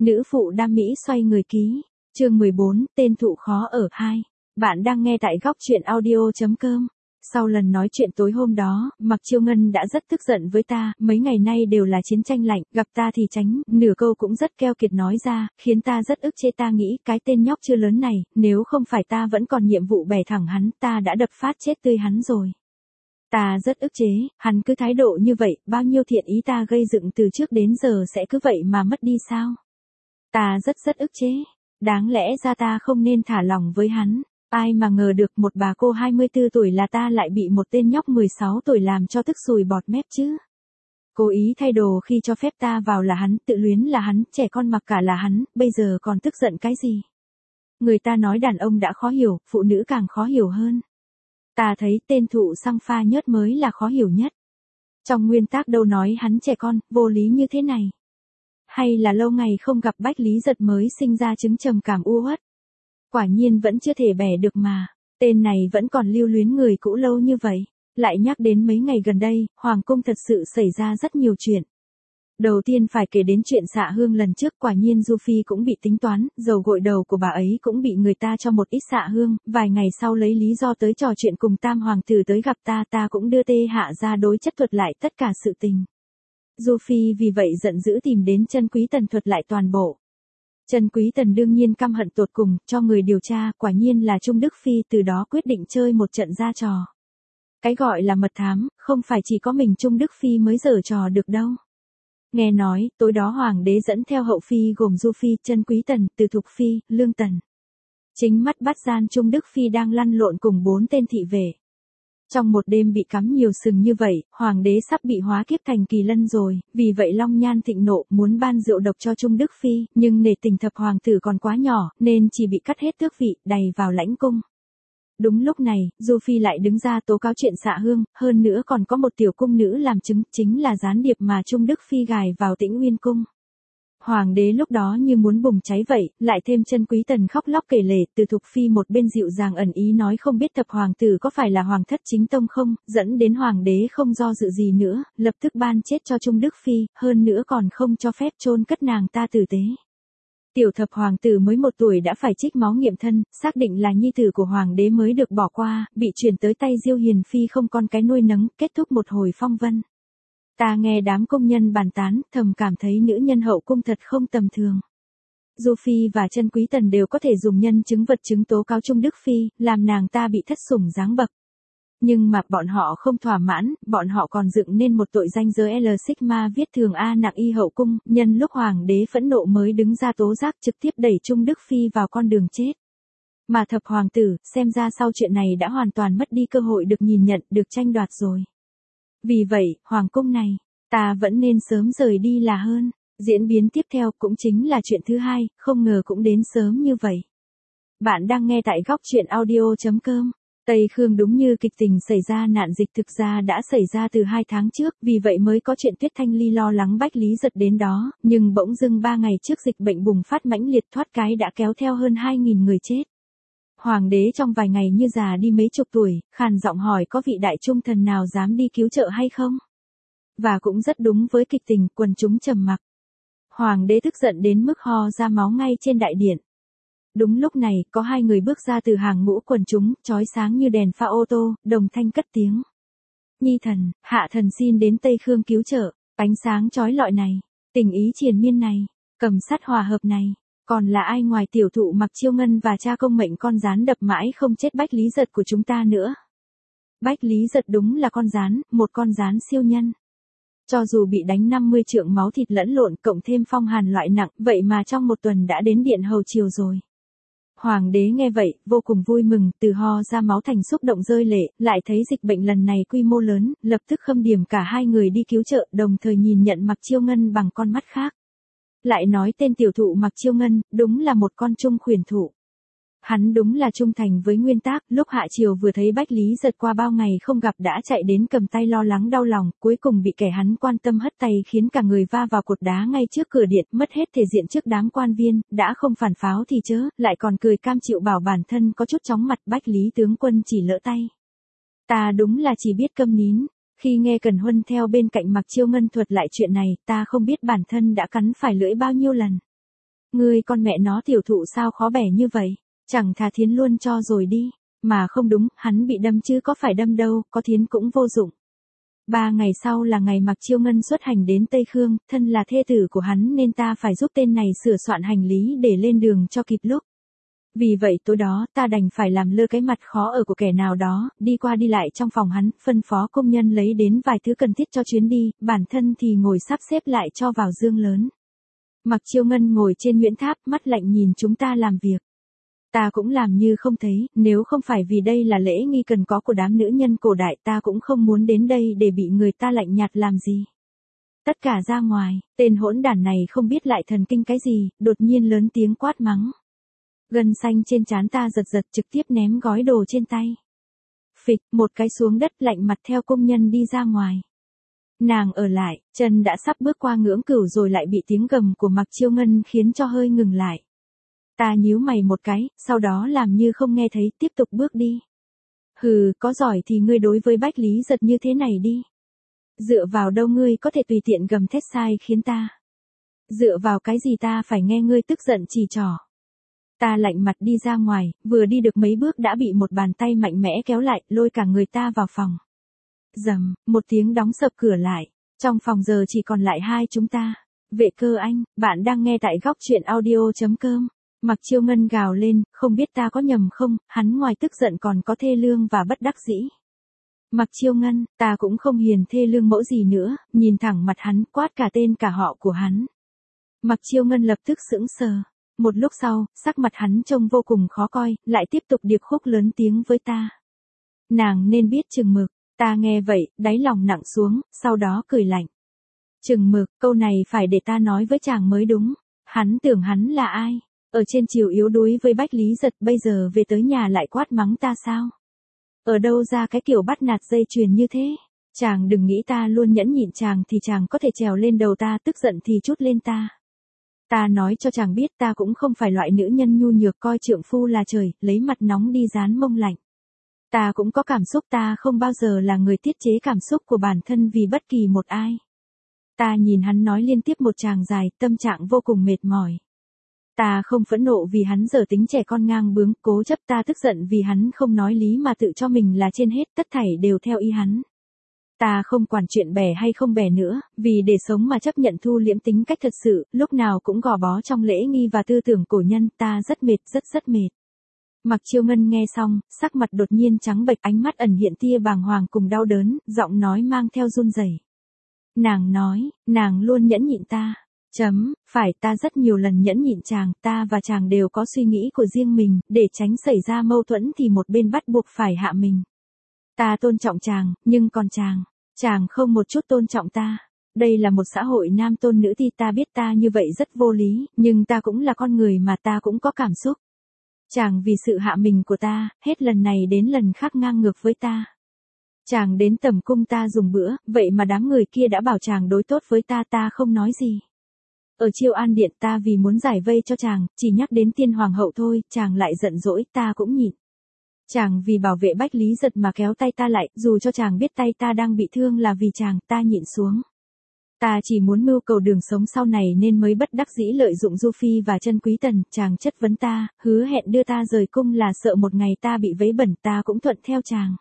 Nữ phụ đam mỹ xoay người ký. Chương 14, tên thụ khó ở 2. Bạn đang nghe tại góc truyện audio.com. Sau lần nói chuyện tối hôm đó, Mạc Chiêu Ngân đã rất tức giận với ta, mấy ngày nay đều là chiến tranh lạnh, gặp ta thì tránh, nửa câu cũng rất keo kiệt nói ra, khiến ta rất ức chế. Ta nghĩ cái tên nhóc chưa lớn này, nếu không phải ta vẫn còn nhiệm vụ bẻ thẳng hắn, ta đã đập phát chết tươi hắn rồi. Ta rất ức chế, hắn cứ thái độ như vậy, bao nhiêu thiện ý ta gây dựng từ trước đến giờ sẽ cứ vậy mà mất đi sao? Ta rất ức chế, đáng lẽ ra ta không nên thả lỏng với hắn. Ai mà ngờ được một bà cô 24 tuổi là ta lại bị một tên nhóc 16 tuổi làm cho tức sùi bọt mép chứ. Cố ý thay đồ khi cho phép ta vào là hắn, tự luyến là hắn, trẻ con mặc cả là hắn, bây giờ còn tức giận cái gì? Người ta nói đàn ông đã khó hiểu, phụ nữ càng khó hiểu hơn. Ta thấy tên thụ xăng pha nhớt mới là khó hiểu nhất. Trong nguyên tắc đâu nói hắn trẻ con, vô lý như thế này. Hay là lâu ngày không gặp Bách Lý Giật mới sinh ra chứng trầm cảm u uất. Quả nhiên vẫn chưa thể bẻ được mà, tên này vẫn còn lưu luyến người cũ lâu như vậy. Lại nhắc đến mấy ngày gần đây, Hoàng cung thật sự xảy ra rất nhiều chuyện. Đầu tiên phải kể đến chuyện Xạ Hương lần trước, quả nhiên Du Phi cũng bị tính toán, dầu gội đầu của bà ấy cũng bị người ta cho một ít xạ hương, vài ngày sau lấy lý do tới trò chuyện cùng Tam Hoàng tử tới gặp ta cũng đưa tê hạ ra đối chất thuật lại tất cả sự tình. Du Phi vì vậy giận dữ tìm đến Chân Quý Tần thuật lại toàn bộ. Chân Quý Tần đương nhiên căm hận tột cùng, cho người điều tra, quả nhiên là Trung Đức Phi, từ đó quyết định chơi một trận ra trò. Cái gọi là mật thám, không phải chỉ có mình Trung Đức Phi mới giở trò được đâu. Nghe nói, tối đó Hoàng đế dẫn theo hậu phi gồm Du Phi, Chân Quý Tần, Từ Thục Phi, Lương Tần. Chính mắt bắt gian Trung Đức Phi đang lăn lộn cùng 4 tên thị vệ. Trong một đêm bị cắm nhiều sừng như vậy, Hoàng đế sắp bị hóa kiếp thành kỳ lân rồi, vì vậy Long Nhan thịnh nộ muốn ban rượu độc cho Trung Đức Phi, nhưng nể tình thập hoàng tử còn quá nhỏ, nên chỉ bị cắt hết tước vị, đày vào lãnh cung. Đúng lúc này, Du Phi lại đứng ra tố cáo chuyện Xạ Hương, hơn nữa còn có một tiểu cung nữ làm chứng, chính là gián điệp mà Trung Đức Phi gài vào Tĩnh Nguyên cung. Hoàng đế lúc đó như muốn bùng cháy vậy, lại thêm Chân Quý Tần khóc lóc kể lể, Từ Thục Phi một bên dịu dàng ẩn ý nói không biết thập hoàng tử có phải là hoàng thất chính tông không, dẫn đến hoàng đế không do dự gì nữa, lập tức ban chết cho Trung Đức Phi, hơn nữa còn không cho phép chôn cất nàng ta tử tế. Tiểu thập hoàng tử mới 1 tuổi đã phải trích máu nghiệm thân, xác định là nhi tử của hoàng đế mới được bỏ qua, bị chuyển tới tay Diêu Hiền Phi không con cái nuôi nấng, kết thúc một hồi phong vân. Ta nghe đám công nhân bàn tán, thầm cảm thấy nữ nhân hậu cung thật không tầm thường. Du Phi và Chân Quý Tần đều có thể dùng nhân chứng vật chứng tố cáo Trung Đức Phi, làm nàng ta bị thất sủng giáng bậc. Nhưng mà bọn họ không thỏa mãn, bọn họ còn dựng nên một tội danh giới L Sigma viết thường A nặng y hậu cung, nhân lúc hoàng đế phẫn nộ mới đứng ra tố giác, trực tiếp đẩy Trung Đức Phi vào con đường chết. Mà thập hoàng tử, xem ra sau chuyện này đã hoàn toàn mất đi cơ hội được nhìn nhận, được tranh đoạt rồi. Vì vậy, hoàng cung này, ta vẫn nên sớm rời đi là hơn. Diễn biến tiếp theo cũng chính là chuyện thứ hai, không ngờ cũng đến sớm như vậy. Bạn đang nghe tại góc truyện audio.com. Tây Khương đúng như kịch tình xảy ra nạn dịch thực ra đã xảy ra từ 2 tháng trước, vì vậy mới có chuyện Tuyết Thanh Ly lo lắng Bách Lý Giật đến đó, nhưng bỗng dưng 3 ngày trước dịch bệnh bùng phát mãnh liệt, thoát cái đã kéo theo hơn 2.000 người chết. Hoàng đế trong vài ngày như già đi mấy chục tuổi, khàn giọng hỏi có vị đại trung thần nào dám đi cứu trợ hay không? Và cũng rất đúng với kịch tình, quần chúng trầm mặc. Hoàng đế tức giận đến mức ho ra máu ngay trên đại điện. Đúng lúc này, có 2 người bước ra từ hàng ngũ quần chúng, chói sáng như đèn pha ô tô, đồng thanh cất tiếng. Nhi thần, hạ thần xin đến Tây Khương cứu trợ, ánh sáng chói lọi này, tình ý triền miên này, cầm sắt hòa hợp này, còn là ai ngoài tiểu thụ Mạc Chiêu Ngân và cha công mệnh con gián đập mãi không chết Bách Lý Giật của chúng ta nữa. Bách Lý Giật đúng là con gián, một con gián siêu nhân. Cho dù bị đánh 50 trượng máu thịt lẫn lộn, cộng thêm phong hàn loại nặng, vậy mà trong 1 tuần đã đến điện hầu chiều rồi. Hoàng đế nghe vậy, vô cùng vui mừng, từ ho ra máu thành xúc động rơi lệ, lại thấy dịch bệnh lần này quy mô lớn, lập tức khâm điểm cả 2 người đi cứu trợ, đồng thời nhìn nhận Mạc Chiêu Ngân bằng con mắt khác. Lại nói tên tiểu thụ Mạc Chiêu Ngân, đúng là một con trung khuyển thụ. Hắn đúng là trung thành với nguyên tắc, lúc hạ triều vừa thấy Bách Lý Giật qua bao ngày không gặp đã chạy đến cầm tay lo lắng đau lòng, cuối cùng bị kẻ hắn quan tâm hất tay khiến cả người va vào cột đá ngay trước cửa điện, mất hết thể diện trước đám quan viên, đã không phản pháo thì chớ, lại còn cười cam chịu bảo bản thân có chút chóng mặt. Bách Lý tướng quân chỉ lỡ tay. Ta đúng là chỉ biết câm nín. Khi nghe Cần Huân theo bên cạnh Mạc Chiêu Ngân thuật lại chuyện này, ta không biết bản thân đã cắn phải lưỡi bao nhiêu lần. Ngươi con mẹ nó tiểu thụ sao khó bẻ như vậy, chẳng thà Thiến luôn cho rồi đi, mà không đúng, hắn bị đâm chứ có phải đâm đâu, có Thiến cũng vô dụng. 3 ngày sau là ngày Mạc Chiêu Ngân xuất hành đến Tây Khương, thân là thê tử của hắn nên ta phải giúp tên này sửa soạn hành lý để lên đường cho kịp lúc. Vì vậy tối đó ta đành phải làm lơ cái mặt khó ở của kẻ nào đó, đi qua đi lại trong phòng hắn, phân phó công nhân lấy đến vài thứ cần thiết cho chuyến đi, bản thân thì ngồi sắp xếp lại cho vào dương lớn. Mạc Chiêu Ngân ngồi trên Nguyễn Tháp, mắt lạnh nhìn chúng ta làm việc. Ta cũng làm như không thấy, nếu không phải vì đây là lễ nghi cần có của đám nữ nhân cổ đại ta cũng không muốn đến đây để bị người ta lạnh nhạt làm gì. Tất cả ra ngoài, tên hỗn đản này không biết lại thần kinh cái gì, đột nhiên lớn tiếng quát mắng. Gân xanh trên trán ta giật giật trực tiếp ném gói đồ trên tay. Phịch, một cái xuống đất lạnh mặt theo công nhân đi ra ngoài. Nàng ở lại, chân đã sắp bước qua ngưỡng cửu rồi lại bị tiếng gầm của Mạc Chiêu Ngân khiến cho hơi ngừng lại. Ta nhíu mày một cái, sau đó làm như không nghe thấy, tiếp tục bước đi. Hừ, có giỏi thì ngươi đối với Bách Lý Giật như thế này đi. Dựa vào đâu ngươi có thể tùy tiện gầm thét sai khiến ta? Dựa vào cái gì ta phải nghe ngươi tức giận chỉ trỏ? Ta lạnh mặt đi ra ngoài, vừa đi được mấy bước đã bị một bàn tay mạnh mẽ kéo lại, lôi cả người ta vào phòng. Rầm, một tiếng đóng sập cửa lại. Trong phòng giờ chỉ còn lại hai chúng ta. Vệ Cơ anh, bạn đang nghe tại góc truyện audio.com. Mạc Chiêu Ngân gào lên, không biết ta có nhầm không, hắn ngoài tức giận còn có thê lương và bất đắc dĩ. Mạc Chiêu Ngân, ta cũng không hiền thê lương mẫu gì nữa, nhìn thẳng mặt hắn, quát cả tên cả họ của hắn. Mạc Chiêu Ngân lập tức sững sờ. Một lúc sau, sắc mặt hắn trông vô cùng khó coi, lại tiếp tục điệp khúc lớn tiếng với ta. Nàng nên biết chừng mực, ta nghe vậy, đáy lòng nặng xuống, sau đó cười lạnh. Chừng mực, câu này phải để ta nói với chàng mới đúng. Hắn tưởng hắn là ai? Ở trên chiều yếu đuối với Bách Lý Giật, bây giờ về tới nhà lại quát mắng ta sao? Ở đâu ra cái kiểu bắt nạt dây chuyền như thế? Chàng đừng nghĩ ta luôn nhẫn nhịn chàng thì chàng có thể trèo lên đầu ta, tức giận thì trút lên ta. Ta nói cho chàng biết ta cũng không phải loại nữ nhân nhu nhược coi trượng phu là trời, lấy mặt nóng đi dán mông lạnh. Ta cũng có cảm xúc, ta không bao giờ là người tiết chế cảm xúc của bản thân vì bất kỳ một ai. Ta nhìn hắn nói liên tiếp một tràng dài, tâm trạng vô cùng mệt mỏi. Ta không phẫn nộ vì hắn giờ tính trẻ con ngang bướng, cố chấp, ta tức giận vì hắn không nói lý mà tự cho mình là trên hết, tất thảy đều theo ý hắn. Ta không quản chuyện bẻ hay không bẻ nữa, vì để sống mà chấp nhận thu liễm tính cách thật sự, lúc nào cũng gò bó trong lễ nghi và tư tưởng cổ nhân, ta rất mệt, rất mệt. Mạc Chiêu Ngân nghe xong, sắc mặt đột nhiên trắng bệch, ánh mắt ẩn hiện tia bàng hoàng cùng đau đớn, giọng nói mang theo run rẩy. Nàng nói, nàng luôn nhẫn nhịn ta. Phải, ta rất nhiều lần nhẫn nhịn chàng, ta và chàng đều có suy nghĩ của riêng mình, để tránh xảy ra mâu thuẫn thì một bên bắt buộc phải hạ mình. Ta tôn trọng chàng, nhưng còn chàng không một chút tôn trọng ta. Đây là một xã hội nam tôn nữ thi, ta biết ta như vậy rất vô lý, nhưng ta cũng là con người mà, ta cũng có cảm xúc. Chàng vì sự hạ mình của ta, hết lần này đến lần khác ngang ngược với ta. Chàng đến tầm cung ta dùng bữa, vậy mà đám người kia đã bảo chàng đối tốt với ta, ta không nói gì. Ở Chiêu An Điện ta vì muốn giải vây cho chàng, chỉ nhắc đến Tiên Hoàng hậu thôi, chàng lại giận dỗi, ta cũng nhịn. Chàng vì bảo vệ Bách Lý Giật mà kéo tay ta lại, dù cho chàng biết tay ta đang bị thương là vì chàng, ta nhịn xuống. Ta chỉ muốn mưu cầu đường sống sau này nên mới bất đắc dĩ lợi dụng Du Phi và Chân Quý Tần, chàng chất vấn ta, hứa hẹn đưa ta rời cung là sợ một ngày ta bị vấy bẩn, ta cũng thuận theo chàng.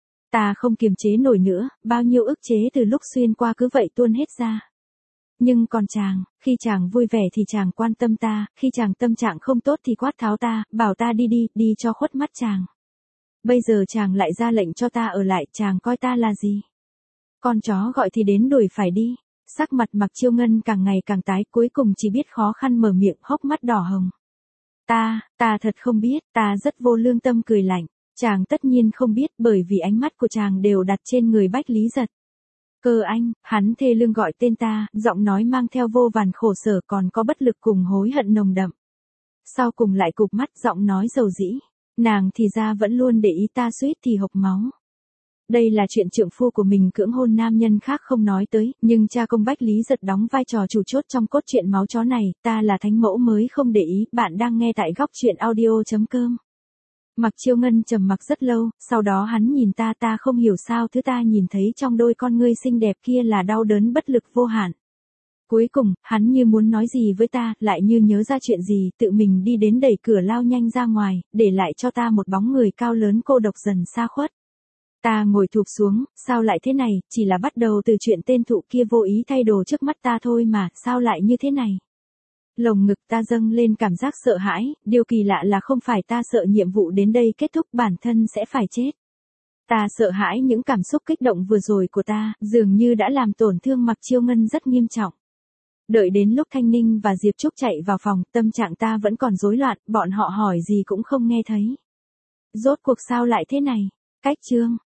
Ta không kiềm chế nổi nữa, bao nhiêu ức chế từ lúc xuyên qua cứ vậy tuôn hết ra. Nhưng còn chàng, khi chàng vui vẻ thì chàng quan tâm ta, khi chàng tâm trạng không tốt thì quát tháo ta, bảo ta đi cho khuất mắt chàng. Bây giờ chàng lại ra lệnh cho ta ở lại, chàng coi ta là gì? Con chó gọi thì đến đuổi phải đi. Sắc mặt Mạc Chiêu Ngân càng ngày càng tái, cuối cùng chỉ biết khó khăn mở miệng, hốc mắt đỏ hồng. Ta thật không biết, ta rất vô lương tâm cười lạnh. Chàng tất nhiên không biết bởi vì ánh mắt của chàng đều đặt trên người Bách Lý Giật. Cơ anh, hắn thê lương gọi tên ta, giọng nói mang theo vô vàn khổ sở còn có bất lực cùng hối hận nồng đậm. Sau cùng lại cụp mắt giọng nói dầu dĩ. Nàng thì ra vẫn luôn để ý ta suýt thì hộc máu. Đây là chuyện trượng phu của mình cưỡng hôn nam nhân khác không nói tới, nhưng cha công Bách Lý Giật đóng vai trò chủ chốt trong cốt truyện máu chó này, ta là thánh mẫu mới không để ý, bạn đang nghe tại góc truyện audio.com. Mạc Chiêu Ngân trầm mặc rất lâu, sau đó hắn nhìn ta không hiểu sao thứ ta nhìn thấy trong đôi con ngươi xinh đẹp kia là đau đớn bất lực vô hạn. Cuối cùng, hắn như muốn nói gì với ta, lại như nhớ ra chuyện gì, tự mình đi đến đẩy cửa lao nhanh ra ngoài, để lại cho ta một bóng người cao lớn cô độc dần xa khuất. Ta ngồi thụp xuống, sao lại thế này, chỉ là bắt đầu từ chuyện tên thụ kia vô ý thay đồ trước mắt ta thôi mà, sao lại như thế này? Lồng ngực ta dâng lên cảm giác sợ hãi, điều kỳ lạ là không phải ta sợ nhiệm vụ đến đây kết thúc bản thân sẽ phải chết. Ta sợ hãi những cảm xúc kích động vừa rồi của ta, dường như đã làm tổn thương Mặc Chiêu Ngân rất nghiêm trọng. Đợi đến lúc Thanh Ninh và Diệp Trúc chạy vào phòng, tâm trạng ta vẫn còn rối loạn, bọn họ hỏi gì cũng không nghe thấy. Rốt cuộc sao lại thế này? Cách chương